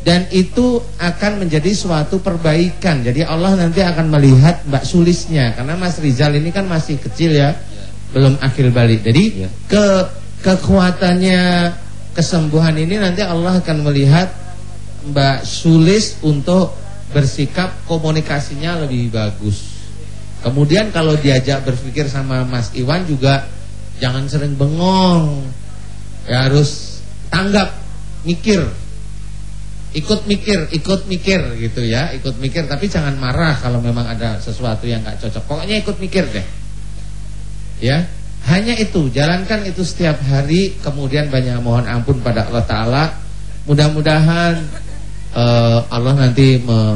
Dan itu akan menjadi suatu perbaikan. Jadi Allah nanti akan melihat Mbak Sulisnya. Karena Mas Rizal ini kan masih kecil ya, belum akil balik. Jadi kekuatannya kesembuhan ini nanti Allah akan melihat Mbak Sulis untuk bersikap komunikasinya lebih bagus. Kemudian kalau diajak berpikir sama Mas Iwan juga jangan sering bengong. Ya harus tanggap, mikir. Ikut mikir gitu ya, ikut mikir, tapi jangan marah kalau memang ada sesuatu yang gak cocok. Pokoknya ikut mikir deh. Ya, hanya itu, jalankan itu setiap hari. Kemudian banyak mohon ampun pada Allah Ta'ala. Mudah-mudahan Allah nanti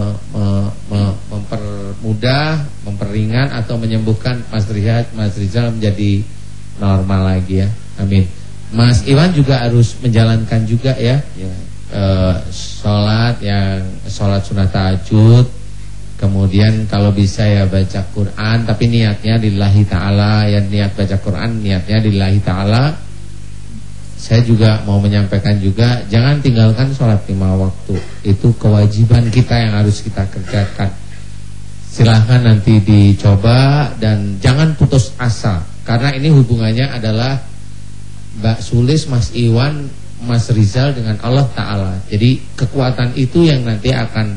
mempermudah, memperingan atau menyembuhkan Mas Rizal menjadi normal lagi ya. Amin. Mas Iwan juga harus menjalankan juga ya. Sholat sunat tahajud. Kemudian kalau bisa ya baca Quran, tapi niatnya lillahi ta'ala. Ya, niat baca Quran niatnya lillahi ta'ala. Saya juga mau menyampaikan juga, jangan tinggalkan sholat 5 waktu. Itu kewajiban kita yang harus kita kerjakan. Silahkan nanti dicoba dan jangan putus asa. Karena ini hubungannya adalah Mbak Sulis, Mas Iwan, Mas Rizal dengan Allah Ta'ala. Jadi kekuatan itu yang nanti akan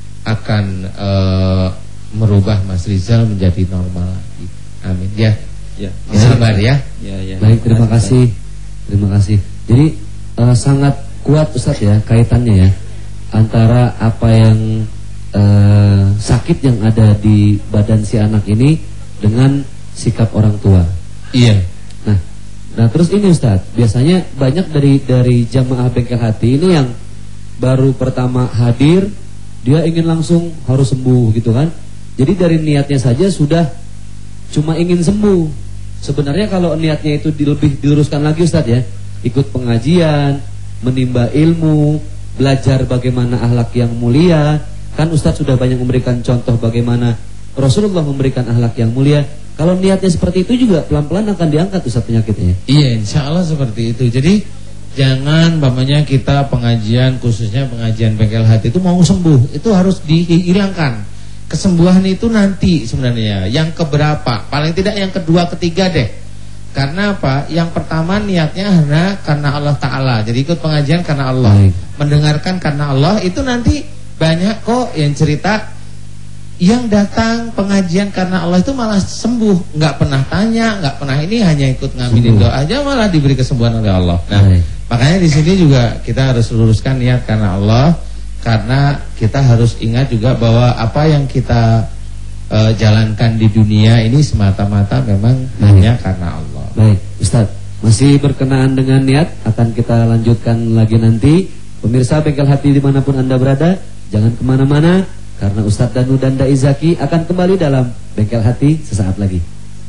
merubah Mas Rizal menjadi normal lagi. Amin. Ya. Sabar ya. Baik, terima kasih. Terima kasih. Jadi sangat kuat Ustaz ya kaitannya ya antara apa yang sakit yang ada di badan si anak ini dengan sikap orang tua. Iya. Nah terus ini Ustaz, biasanya banyak dari jamaah bengkel hati ini yang baru pertama hadir, dia ingin langsung harus sembuh gitu kan. Jadi dari niatnya saja sudah cuma ingin sembuh. Sebenarnya kalau niatnya itu lebih diluruskan lagi Ustaz ya, ikut pengajian, menimba ilmu, belajar bagaimana akhlak yang mulia. Kan Ustaz sudah banyak memberikan contoh bagaimana Rasulullah memberikan akhlak yang mulia. Kalau niatnya seperti itu juga pelan-pelan akan diangkat Ustaz penyakitnya. Iya, insya Allah seperti itu. Jadi jangan umpamanya kita pengajian, khususnya pengajian bengkel hati itu mau sembuh, itu harus dihilangkan. Kesembuhan itu nanti sebenarnya yang keberapa, paling tidak yang kedua, ketiga deh. Karena apa? Yang pertama niatnya karena Allah Ta'ala. Jadi ikut pengajian karena Allah. Mendengarkan karena Allah. Itu nanti banyak kok yang cerita yang datang pengajian karena Allah itu malah sembuh. Nggak pernah tanya, nggak pernah ini, hanya ikut ngambilin doa aja malah diberi kesembuhan oleh Allah. Nah, makanya di sini juga kita harus luruskan niat karena Allah. Karena kita harus ingat juga bahwa apa yang kita jalankan di dunia ini semata-mata memang hanya karena Allah. Baik, Ustaz, masih berkenaan dengan niat, akan kita lanjutkan lagi nanti. Pemirsa bengkel hati dimanapun Anda berada, jangan kemana-mana, karena Ustaz Danu dan Dai Zaki akan kembali dalam bengkel hati sesaat lagi.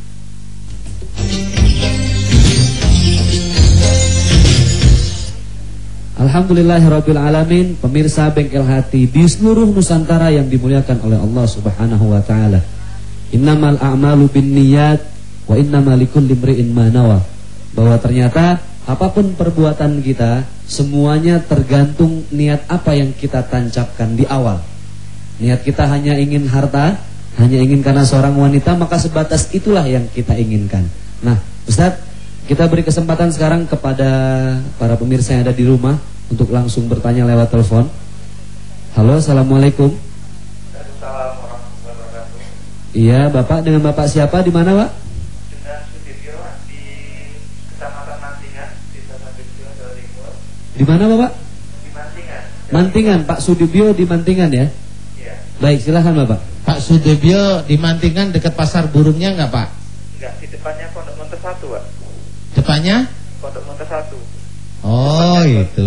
Alhamdulillahirrabbilalamin. Pemirsa bengkel hati di seluruh Nusantara yang dimuliakan oleh Allah Subhanahu wa ta'ala. Innamal a'malu binniyat wa innamal likulli imri'in ma nawa. Bahwa ternyata apapun perbuatan kita, semuanya tergantung niat apa yang kita tancapkan di awal. Niat kita hanya ingin harta, hanya ingin karena seorang wanita, maka sebatas itulah yang kita inginkan. Nah, Ustaz, kita beri kesempatan sekarang kepada para pemirsa yang ada di rumah untuk langsung bertanya lewat telepon. Halo, assalamualaikum. Assalamualaikum warahmatullahi wabarakatuh. Iya, Bapak dengan Bapak siapa, di mana, Pak? Dengan Sudiryo di Kecamatan Mantingan, Desa Sudiryo, Jawa Timur. Di mana, Bapak? Di Mantingan. Mantingan, Pak Sudibyo di Mantingan ya? Iya. Baik, silahkan Bapak. Pak Sudibyo di Mantingan dekat pasar burungnya enggak, Pak? Enggak, di depannya Pondok Montes 1, Pak. Depannya? Pondok Montes 1. Oh, itu.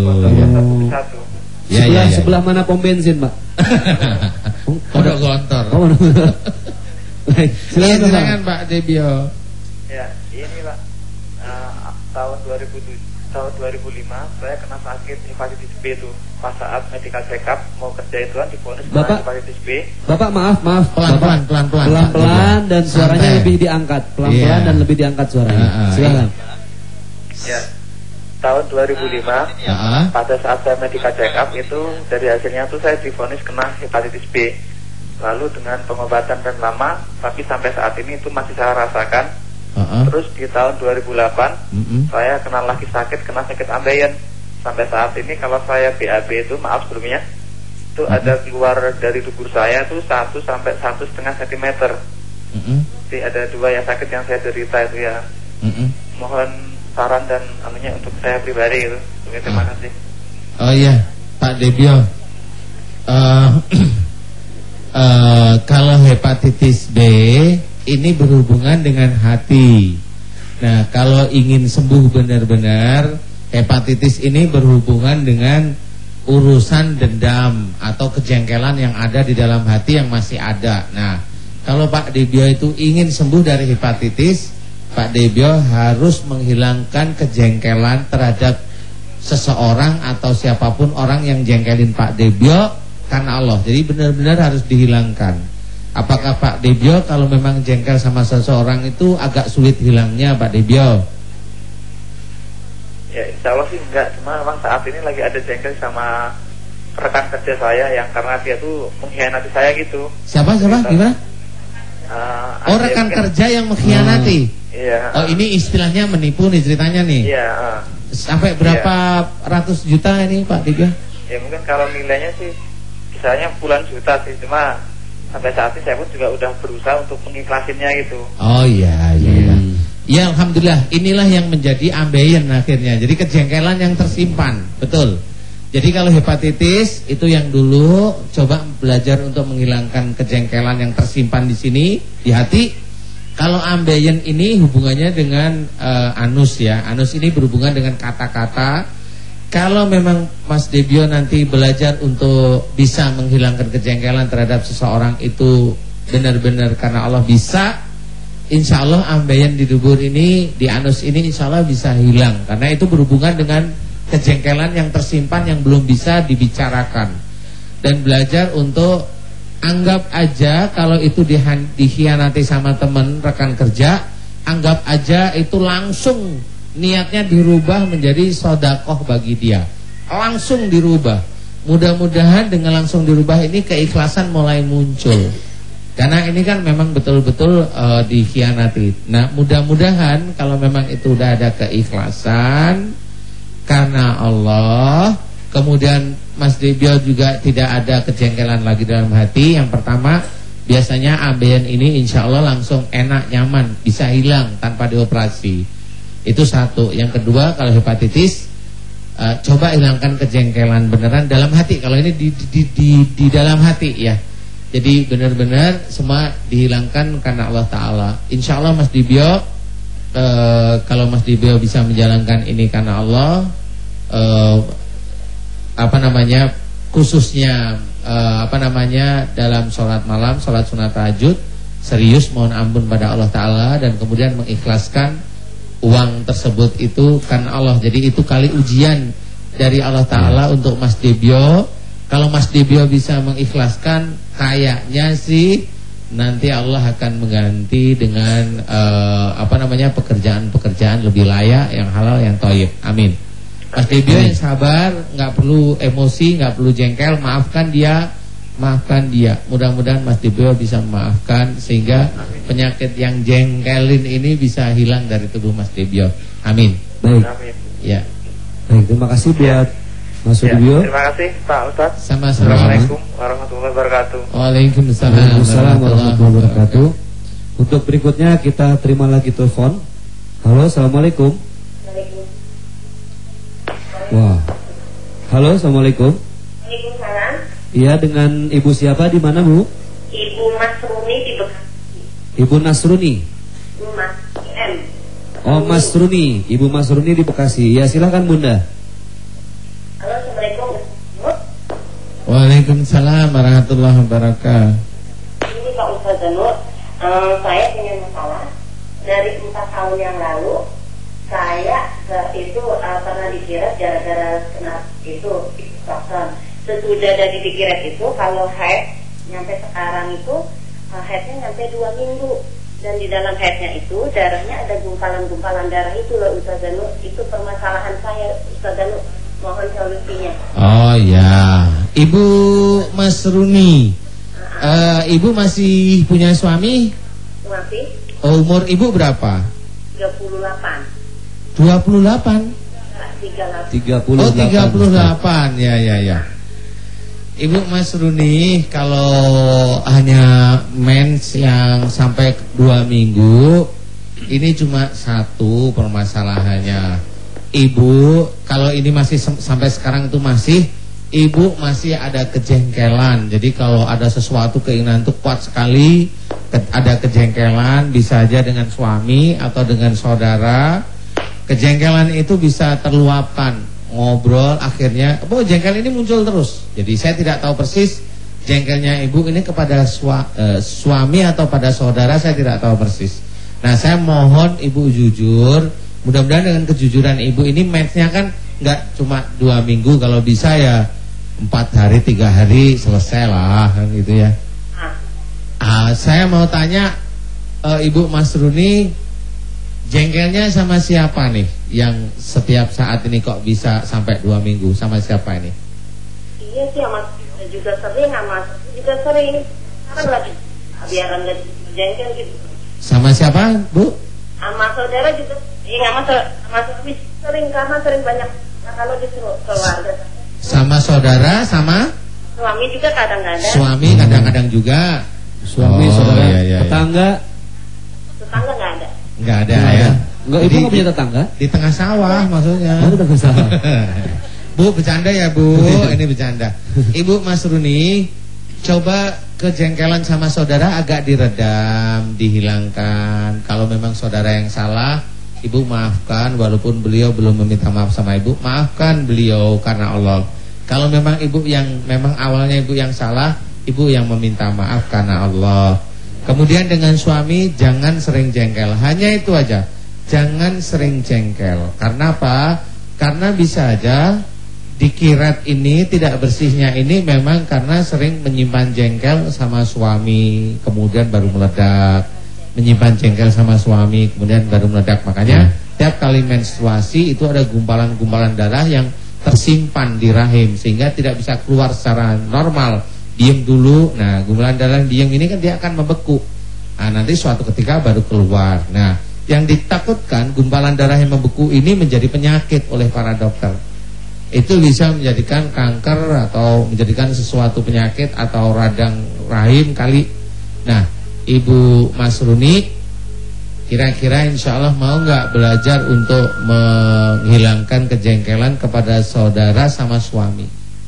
Sebelah mana pom bensin, Pak? Pondok Gontor. Oh, baik, silakan Pak Debio. Ya, ini Pak. Tahun 2005 saya kena sakit hepatitis B itu. Pas saat medical check up mau kerja itu kan divonis hepatitis B. Bapak maaf. Pelan-pelan dan suaranya lebih diangkat. Pelan-pelan dan lebih diangkat suaranya. Silakan. Ya. tahun 2005. Pada saat saya medical check up itu dari hasilnya tuh saya divonis kena hepatitis B. Lalu dengan pengobatan dan lama, tapi sampai saat ini itu masih saya rasakan. Terus di tahun 2008 saya kena lagi kena sakit ambeien. Sampai saat ini kalau saya BAB itu, maaf sebelumnya, itu ada keluar dari tubuh saya itu 1 sampai 1,5 cm. Jadi ada 2 yang sakit yang saya derita itu ya. Mohon saran dan anunya untuk saya pribadi itu. Terima kasih. Oh iya, Pak Debio. Kalau hepatitis B ini berhubungan dengan hati. Nah, kalau ingin sembuh benar-benar, hepatitis ini berhubungan dengan urusan dendam atau kejengkelan yang ada di dalam hati yang masih ada. Nah, kalau Pak Debio itu ingin sembuh dari hepatitis, Pak Debio harus menghilangkan kejengkelan terhadap seseorang atau siapapun orang yang jengkelin Pak Debio karena Allah. Jadi benar-benar harus dihilangkan. Apakah Pak Debio kalau memang jengkel sama seseorang itu agak sulit hilangnya, Pak Debio? Ya, insya Allah sih enggak. Cuma memang saat ini lagi ada jengkel sama rekan kerja saya yang karena dia tuh mengkhianati saya gitu. Siapa? Gimana? Rekan kerja yang mengkhianati. Iya. Oh, ini istilahnya menipu nih ceritanya nih. Iya. Sampai berapa ratus juta ini, Pak Debio? Ya mungkin kalau nilainya sih misalnya puluhan juta sih, cuma sampai saat ini saya pun juga udah berusaha untuk mengiklasinnya gitu. Oh iya. Ya alhamdulillah, inilah yang menjadi ambeien akhirnya. Jadi kejengkelan yang tersimpan, betul. Jadi kalau hepatitis itu yang dulu coba belajar untuk menghilangkan kejengkelan yang tersimpan di sini di hati. Kalau ambeien ini hubungannya dengan anus ya. Anus ini berhubungan dengan kata-kata. Kalau memang Mas Debio nanti belajar untuk bisa menghilangkan kejengkelan terhadap seseorang itu benar-benar karena Allah bisa, insya Allah ambeien di dubur ini, di anus ini insya Allah bisa hilang. Karena itu berhubungan dengan kejengkelan yang tersimpan yang belum bisa dibicarakan. Dan belajar untuk anggap aja kalau itu dikhianati sama teman rekan kerja, anggap aja itu langsung niatnya dirubah menjadi sedekah bagi dia. Langsung dirubah. Mudah-mudahan dengan langsung dirubah ini keikhlasan mulai muncul. Karena ini kan memang betul-betul dikhianati. Nah, mudah-mudahan kalau memang itu udah ada keikhlasan karena Allah, kemudian Mas Debio juga tidak ada kejengkelan lagi dalam hati. Yang pertama, biasanya ambeien ini insya Allah langsung enak, nyaman, bisa hilang tanpa dioperasi. Itu satu. Yang kedua, kalau hepatitis coba hilangkan kejengkelan beneran dalam hati. Kalau ini di dalam hati ya. Jadi benar-benar semua dihilangkan karena Allah Ta'ala. Insya Allah Mas Debio, kalau Mas Debio bisa menjalankan ini karena Allah, khususnya dalam sholat malam, sholat sunat tahajud, serius mohon ampun pada Allah Ta'ala dan kemudian mengikhlaskan uang tersebut itu karena Allah. Jadi itu kali ujian dari Allah Ta'ala untuk Mas Debio. Kalau Mas Debio bisa mengikhlaskan, kayaknya sih nanti Allah akan mengganti dengan pekerjaan-pekerjaan lebih layak, yang halal, yang thayyib. Amin. Mas Debio yang sabar, nggak perlu emosi, nggak perlu jengkel, maafkan dia. Mudah-mudahan Mas Debio bisa memaafkan sehingga penyakit yang jengkelin ini bisa hilang dari tubuh Mas Debio. Amin. Baik. Amin. Ya. Baik, terima kasih buat Mas Debio. Terima kasih Pak Ustadz. Sama-sama. Assalamualaikum warahmatullahi wabarakatuh. Waalaikumsalam warahmatullahi wabarakatuh. Untuk berikutnya kita terima lagi telepon. Halo, assalamualaikum. Wah. Halo, assalamualaikum. Waalaikumsalam. Iya, dengan Ibu siapa, di mana Bu? Ibu Masruni di Bekasi. Ibu Nasruni. Mas M. Oh, Masruni. Ibu Masruni di Bekasi. Ya, silakan Bunda. Halo, assalamualaikum. Waalaikumsalam warahmatullahi wabarakatuh. Ini Pak Ustadz Zanur, saya punya masalah. Dari 4 tahun yang lalu, saya pernah dikira gara-gara kena itu vaksin. Sesudah dari dikira itu, kalau haid nyampe sekarang itu haidnya nyampe 2 minggu. Dan di dalam haidnya itu darahnya ada gumpalan-gumpalan darah itu loh Ustazah Nur. Itu permasalahan saya Ustazah Nur. Mohon solusinya. Oh ya, Ibu Masruni, Ibu masih punya suami? Masih. Umur Ibu berapa? 38. 28? 38. Oh 38, ya. Ibu Masruni, kalau hanya mens yang sampai 2 minggu, ini cuma satu permasalahannya. Ibu, kalau ini masih sampai sekarang itu Ibu masih ada kejengkelan. Jadi kalau ada sesuatu keinginan itu kuat sekali, ada kejengkelan, bisa aja dengan suami atau dengan saudara. Kejengkelan itu bisa terluapkan. Ngobrol, akhirnya jengkel ini muncul terus. Jadi saya tidak tahu persis jengkelnya ibu ini kepada suami atau pada saudara, saya tidak tahu persis. Nah, saya mohon ibu jujur. Mudah-mudahan dengan kejujuran ibu ini mensnya kan nggak cuma 2 minggu, kalau bisa ya 4 hari 3 hari selesai lah kan gitu ya. Saya mau tanya Ibu Masruni, jengkelnya sama siapa nih yang setiap saat ini kok bisa sampai 2 minggu? Sama siapa ini? Iya sih, sama juga sering, sama juga sering. Kan lagi biar nggak jengkel gitu. Sama siapa, Bu? Sama saudara juga. Iya, sama suami sering, karena sering banyak. Nah, kalau di keluarga. Sama saudara, sama? Suami juga kadang-kadang. Suami kadang-kadang juga. Suami, saudara, iya. tetangga. Tetangga nggak ada. Nggak ada ya. Enggak, ibu nggak punya tetangga? Di tengah sawah maksudnya. Oh, tengah sawah. Bu, bercanda ya Bu, ini bercanda. Ibu Masruni, coba kejengkelan sama saudara agak diredam, dihilangkan. Kalau memang saudara yang salah, Ibu maafkan, walaupun beliau belum meminta maaf sama Ibu, maafkan beliau karena Allah. Kalau memang Ibu yang memang awalnya Ibu yang salah, Ibu yang meminta maaf karena Allah. Kemudian dengan suami jangan sering jengkel. Hanya itu aja. Jangan sering jengkel. Karena apa? Karena bisa aja dikirat ini, tidak bersihnya ini memang karena sering menyimpan jengkel sama suami, kemudian baru meledak. Menyimpan jengkel sama suami, kemudian baru meledak. Makanya tiap kali menstruasi itu ada gumpalan-gumpalan darah yang tersimpan di rahim, sehingga tidak bisa keluar secara normal. Diem dulu. Nah, gumpalan darah yang diem ini kan dia akan membeku. Nah, nanti suatu ketika baru keluar. Nah, yang ditakutkan gumpalan darah yang membeku ini menjadi penyakit oleh para dokter. Itu bisa menjadikan kanker atau menjadikan sesuatu penyakit atau radang rahim kali. Nah, Ibu Masruni, kira-kira insya Allah mau nggak belajar untuk menghilangkan kejengkelan kepada saudara sama suami?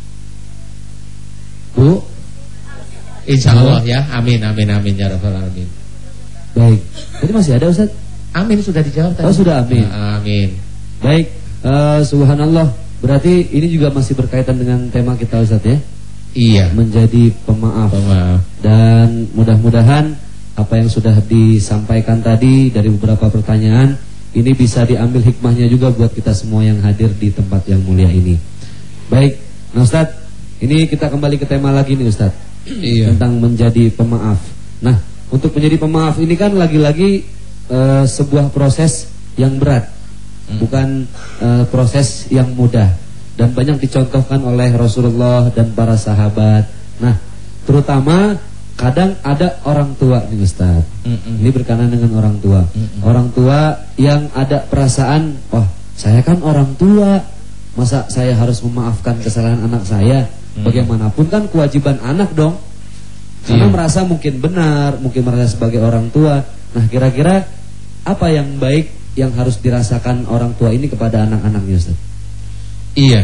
Bu, insya Allah ya, amin ya rabbal alamin. Baik, tadi masih ada Ustaz? Amin, sudah dijawab tadi. Oh sudah, amin. Amin. Baik, subhanallah. Berarti ini juga masih berkaitan dengan tema kita Ustaz ya? Iya. Menjadi pemaaf. Dan mudah-mudahan apa yang sudah disampaikan tadi dari beberapa pertanyaan ini bisa diambil hikmahnya juga buat kita semua yang hadir di tempat yang mulia ini. Baik, nah Ustaz, ini kita kembali ke tema lagi nih Ustaz. Iya. Tentang menjadi pemaaf. Nah, untuk menjadi pemaaf ini kan lagi-lagi sebuah proses yang berat, bukan proses yang mudah, dan banyak dicontohkan oleh Rasulullah dan para sahabat. Nah, terutama kadang ada orang tua nih Ustaz. Ini berkenaan dengan orang tua. Orang tua yang ada perasaan, wah saya kan orang tua, masa saya harus memaafkan kesalahan anak saya? Bagaimanapun kan kewajiban anak dong. Karena merasa mungkin benar, mungkin merasa sebagai orang tua. Nah, kira-kira apa yang baik yang harus dirasakan orang tua ini kepada anak-anaknya Ustaz? Iya.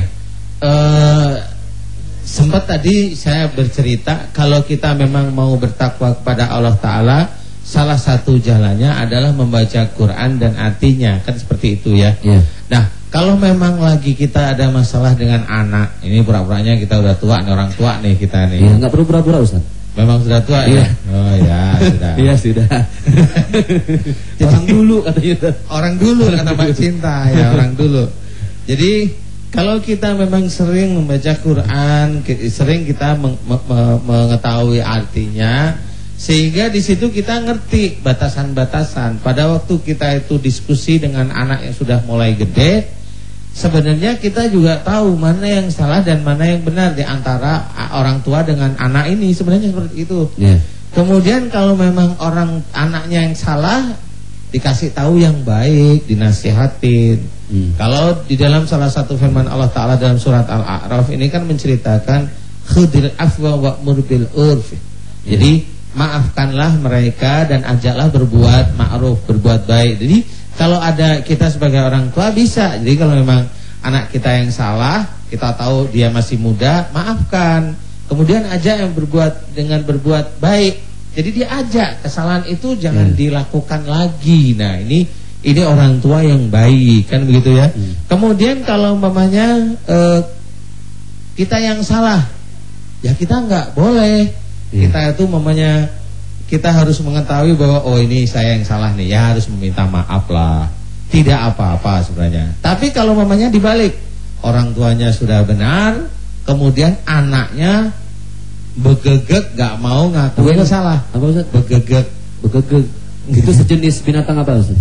Sempat tadi saya bercerita, kalau kita memang mau bertakwa kepada Allah Ta'ala, salah satu jalannya adalah membaca Quran dan artinya. Kan seperti itu ya. Nah, kalau memang lagi kita ada masalah dengan anak, ini pura-puranya kita udah tua nih, orang tua nih kita nih. Iya, nggak perlu pura-pura Ustaz. Memang sudah tua ya? Oh ya, sudah. Iya sudah. Orang dulu katanya. Orang dulu kata Mbak Cinta ya, orang dulu. Jadi kalau kita memang sering membaca Quran, sering kita mengetahui artinya, Sehingga di situ kita ngerti batasan-batasan. Pada waktu kita itu diskusi dengan anak yang sudah mulai gede, sebenarnya kita juga tahu mana yang salah dan mana yang benar di antara orang tua dengan anak ini, sebenarnya seperti itu. Kemudian kalau memang anaknya yang salah, dikasih tahu yang baik, dinasihatin. Kalau di dalam salah satu firman Allah Ta'ala dalam surat Al-A'raf ini kan menceritakan khudil afwa wa'mur bil urf. Jadi maafkanlah mereka dan ajaklah berbuat ma'ruf, berbuat baik. Jadi kalau ada kita sebagai orang tua bisa. Jadi kalau memang anak kita yang salah, kita tahu dia masih muda, maafkan. Kemudian ajak yang berbuat baik. Jadi dia ajak kesalahan itu jangan dilakukan lagi. Nah, ini orang tua yang baik, kan begitu ya. Kemudian kalau umpamanya kita yang salah, ya kita nggak boleh. Kita itu umpamanya kita harus mengetahui bahwa oh ini saya yang salah nih, ya harus meminta maaf lah. Tidak apa-apa sebenarnya. Tapi kalau umpamanya dibalik, orang tuanya sudah benar, kemudian anaknya begegek gak mau ngakuin salah. Apa Ustaz? Begegek. Itu sejenis binatang apa Ustaz?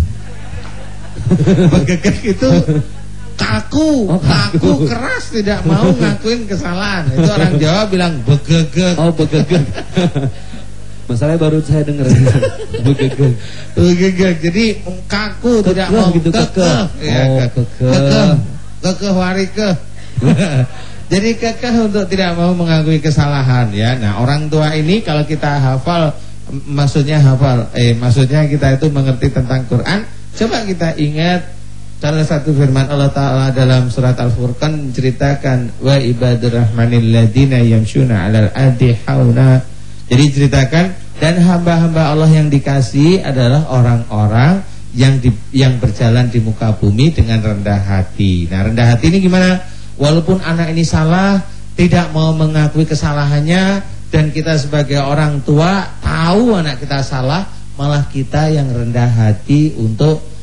Begegek itu kaku keras, tidak mau ngakuin kesalahan. Itu orang Jawa bilang begegek. Oh, begegek. Masalahnya baru saya dengar. Begegek. Jadi kaku, tidak mau gitu, kekeh. Ya, kekeh warikeh. Jadi kekeh untuk tidak mau mengakui kesalahan ya. Nah, orang tua ini kalau kita hafal, maksudnya kita itu mengerti tentang Quran. Coba kita ingat salah satu firman Allah Ta'ala dalam surat Al-Furqan menceritakan wa ibadur rahmanil ladina yamshuna 'alal ardi hauna. Jadi ceritakan dan hamba-hamba Allah yang dikasihi adalah orang-orang yang berjalan di muka bumi dengan rendah hati. Nah, rendah hati ini gimana? Walaupun anak ini salah, tidak mau mengakui kesalahannya, dan kita sebagai orang tua tahu anak kita salah, malah kita yang rendah hati untuk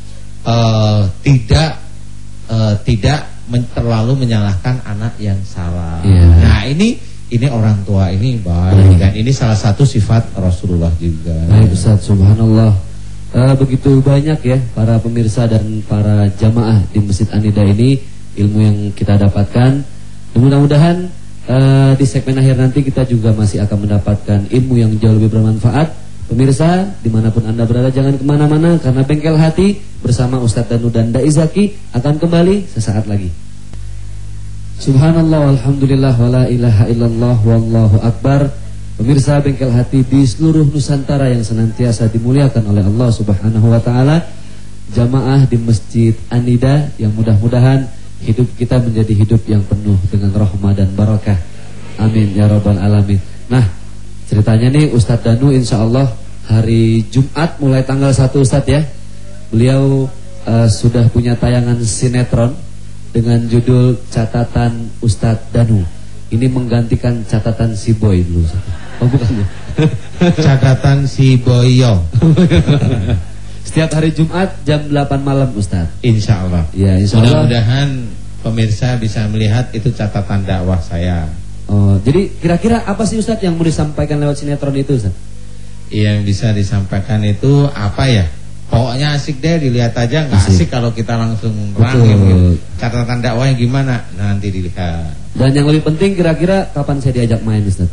tidak terlalu menyalahkan anak yang salah. Nah, ini orang tua ini baik, dan ini salah satu sifat Rasulullah juga. Baik Ustaz, subhanallah. Begitu banyak ya para pemirsa dan para jamaah di Masjid An-Nida ini ilmu yang kita dapatkan. Mudah-mudahan di segmen akhir nanti kita juga masih akan mendapatkan ilmu yang jauh lebih bermanfaat. Pemirsa, dimanapun Anda berada, jangan kemana-mana, karena Bengkel Hati bersama Ustadz Danu dan Dai Zaki akan kembali sesaat lagi. Subhanallah, alhamdulillah, wala ilaha illallah, wallahu akbar. Pemirsa Bengkel Hati di seluruh Nusantara yang senantiasa dimuliakan oleh Allah Subhanahu wa ta'ala, jamaah di Masjid An-Nida, yang mudah-mudahan hidup kita menjadi hidup yang penuh dengan rahmah dan barakah. Amin ya rabbal alamin. Nah, ceritanya nih Ustadz Danu insya Allah hari Jumat mulai tanggal 1 Ustadz ya. Beliau sudah punya tayangan sinetron dengan judul Catatan Ustadz Danu. Ini menggantikan catatan si Boy dulu Ustadz. Oh bukan ya? Catatan si Boyo. Setiap hari Jumat jam 8 malam Ustadz. Insya Allah. Ya, insya Allah. Mudah-mudahan pemirsa bisa melihat itu catatan dakwah saya. Oh, jadi kira-kira apa sih Ustadz yang mau disampaikan lewat sinetron itu Ustadz? Yang bisa disampaikan itu apa ya? Pokoknya asik deh, dilihat aja. Nggak asik kalau kita langsung rangin. Catatan dakwahnya gimana? Nanti dilihat. Dan yang lebih penting kira-kira kapan saya diajak main Ustadz?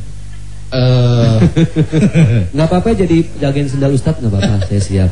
Nggak apa-apa jadi jagain sendal Ustadz, nggak apa-apa, saya siap.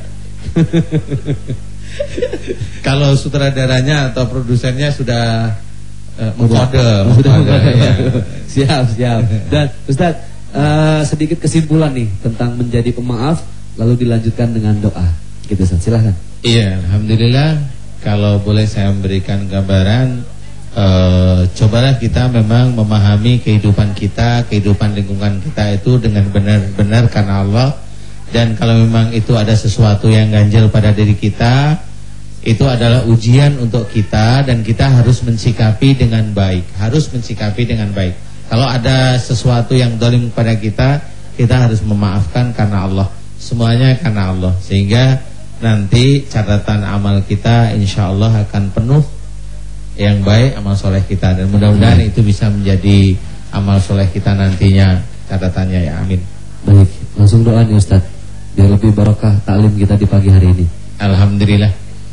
Kalau sutradaranya atau produsennya sudah mengkode ya. Siap. Dan Ustadz, sedikit kesimpulan nih tentang menjadi pemaaf, lalu dilanjutkan dengan doa. Gitu Ustadz, silahkan. Iya, alhamdulillah. Kalau boleh saya memberikan gambaran, cobalah kita memang memahami kehidupan kita, kehidupan lingkungan kita itu dengan benar-benar karena Allah. Dan kalau memang itu ada sesuatu yang ganjil pada diri kita, itu adalah ujian untuk kita, dan kita harus mensikapi dengan baik. Kalau ada sesuatu yang zalim pada kita harus memaafkan karena Allah. Semuanya karena Allah. Sehingga nanti catatan amal kita insya Allah akan penuh yang baik, amal soleh kita. Dan mudah-mudahan itu bisa menjadi amal soleh kita nantinya, catatannya ya, amin. Baik, Langsung doa nih Ustaz, biar lebih barokah taklim kita di pagi hari ini. Alhamdulillah.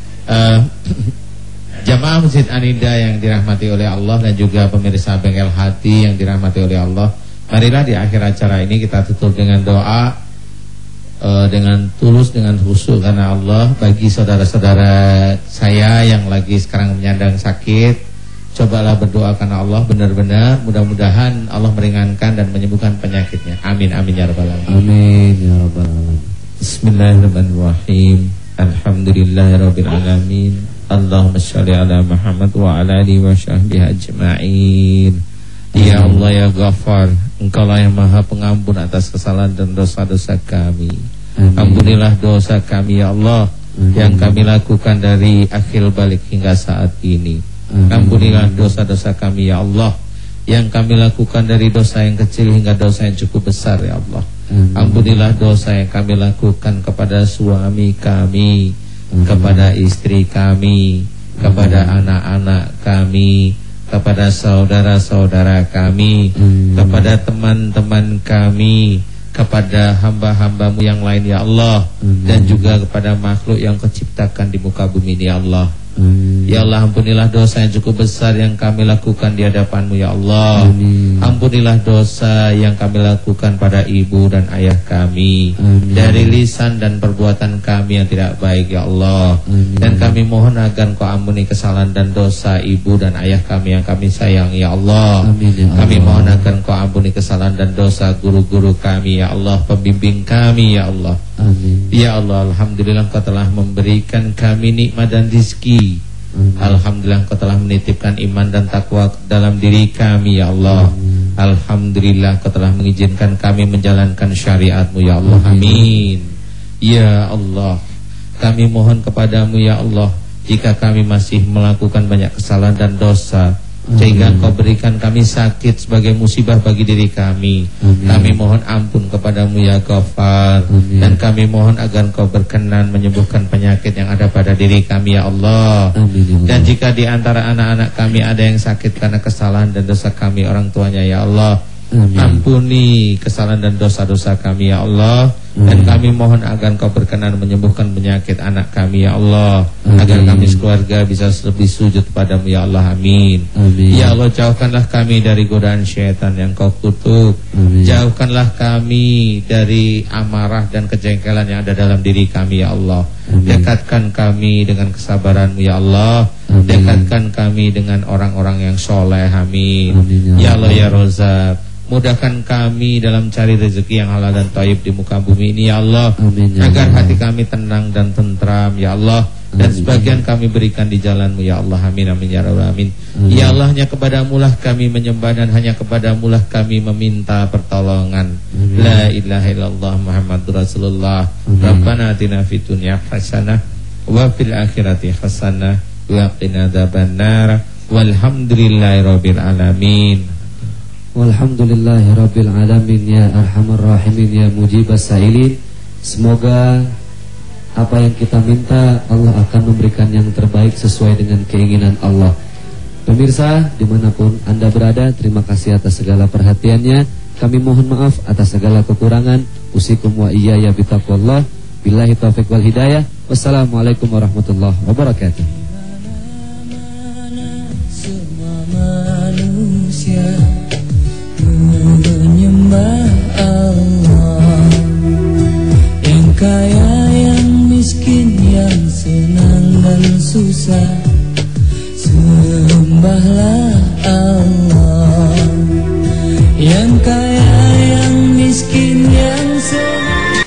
Jamaah Masjid Anida yang dirahmati oleh Allah dan juga pemirsa Bengkel Hati yang dirahmati oleh Allah, marilah di akhir acara ini kita tutup dengan doa, dengan tulus, dengan khusyuk karena Allah. Bagi saudara-saudara saya yang lagi sekarang menyandang sakit, cobalah berdoa karena Allah benar-benar, mudah-mudahan Allah meringankan dan menyembuhkan penyakitnya. Amin amin ya rabbal alamin. Amin ya rabbal alamin. Bismillahirrahmanirrahim. Alhamdulillahirabbil alamin. Allahumma shalli ala Muhammad wa ala alihi wa sahbihi ajma'in. Ya Allah ya Ghaffar, Engkaulah yang Maha Pengampun atas kesalahan dan dosa-dosa kami. Ampunilah dosa kami ya Allah yang kami lakukan dari akhir balik hingga saat ini. Ampunilah dosa-dosa kami ya Allah yang kami lakukan dari dosa yang kecil hingga dosa yang cukup besar ya Allah. Ampunilah dosa yang kami lakukan kepada suami kami, kepada istri kami, kepada anak-anak kami, kepada saudara-saudara kami, kepada teman-teman kami, kepada hamba-hambamu yang lain ya Allah, dan juga kepada makhluk yang kau ciptakan di muka bumi ini ya Allah. Ya Allah, ampunilah dosa yang cukup besar yang kami lakukan di hadapan-Mu ya Allah. Ampunilah dosa yang kami lakukan pada ibu dan ayah kami, dari lisan dan perbuatan kami yang tidak baik ya Allah. Dan kami mohon agar Kau ampuni kesalahan dan dosa ibu dan ayah kami yang kami sayang ya Allah. Kami mohon agar Kau ampuni kesalahan dan dosa guru-guru kami ya Allah, pembimbing kami ya Allah. Ya Allah, alhamdulillah Kau telah memberikan kami nikmat dan rizki. Alhamdulillah Kau telah menitipkan iman dan takwa dalam diri kami ya Allah. Alhamdulillah Kau telah mengizinkan kami menjalankan syariat-Mu ya Allah. Amin. Ya Allah, kami mohon kepadamu ya Allah, jika kami masih melakukan banyak kesalahan dan dosa sehingga Kau berikan kami sakit sebagai musibah bagi diri kami, kami mohon ampun kepadamu ya Ghaffar. Dan kami mohon agar Kau berkenan menyembuhkan penyakit yang ada pada diri kami ya Allah. Dan jika di antara anak-anak kami ada yang sakit karena kesalahan dan dosa kami orang tuanya ya Allah, ampuni kesalahan dan dosa-dosa kami ya Allah. Dan kami mohon agar Kau berkenan menyembuhkan penyakit anak kami ya Allah, agar kami sekeluarga bisa lebih sujud padamu ya Allah. Amin. Ya Allah, jauhkanlah kami dari godaan syaitan yang Kau kutuk. Jauhkanlah kami dari amarah dan kejengkelan yang ada dalam diri kami ya Allah. Dekatkan kami dengan kesabaran-Mu ya Allah. Dekatkan kami dengan orang-orang yang soleh. Amin. Ya Allah ya Rozak, mudahkan kami dalam cari rezeki yang halal dan thayyib di muka bumi ini ya Allah. Agar hati kami tenang dan tentram ya Allah. Dan sebagian kami berikan di jalan-Mu ya Allah. Amin amin ya rabbal alamin. Ya Allah, hanya kepadamu-lah kami menyembah dan hanya kepadamu-lah kami meminta pertolongan. La ilaha illallah Muhammadur Rasulullah. Rabbana atina fid dunya hasanah wa fil akhirati hasanah wa qina adzabannar. Walhamdulillahirabbil alamin. Walhamdulillahirabbil alamin ya arhamar rahimin ya mujibas sa'ilin. Semoga apa yang kita minta Allah akan memberikan yang terbaik sesuai dengan keinginan Allah. Pemirsa dimanapun Anda berada, terima kasih atas segala perhatiannya. Kami mohon maaf atas segala kekurangan. Usikum wa iyaya bitaqwallah. Billahi taufiq wal hidayah. Wassalamualaikum warahmatullahi wabarakatuh. Semua manusia menyembah Allah, yang kaya, yang miskin, yang senang dan susah, sembahlah Allah. Yang kaya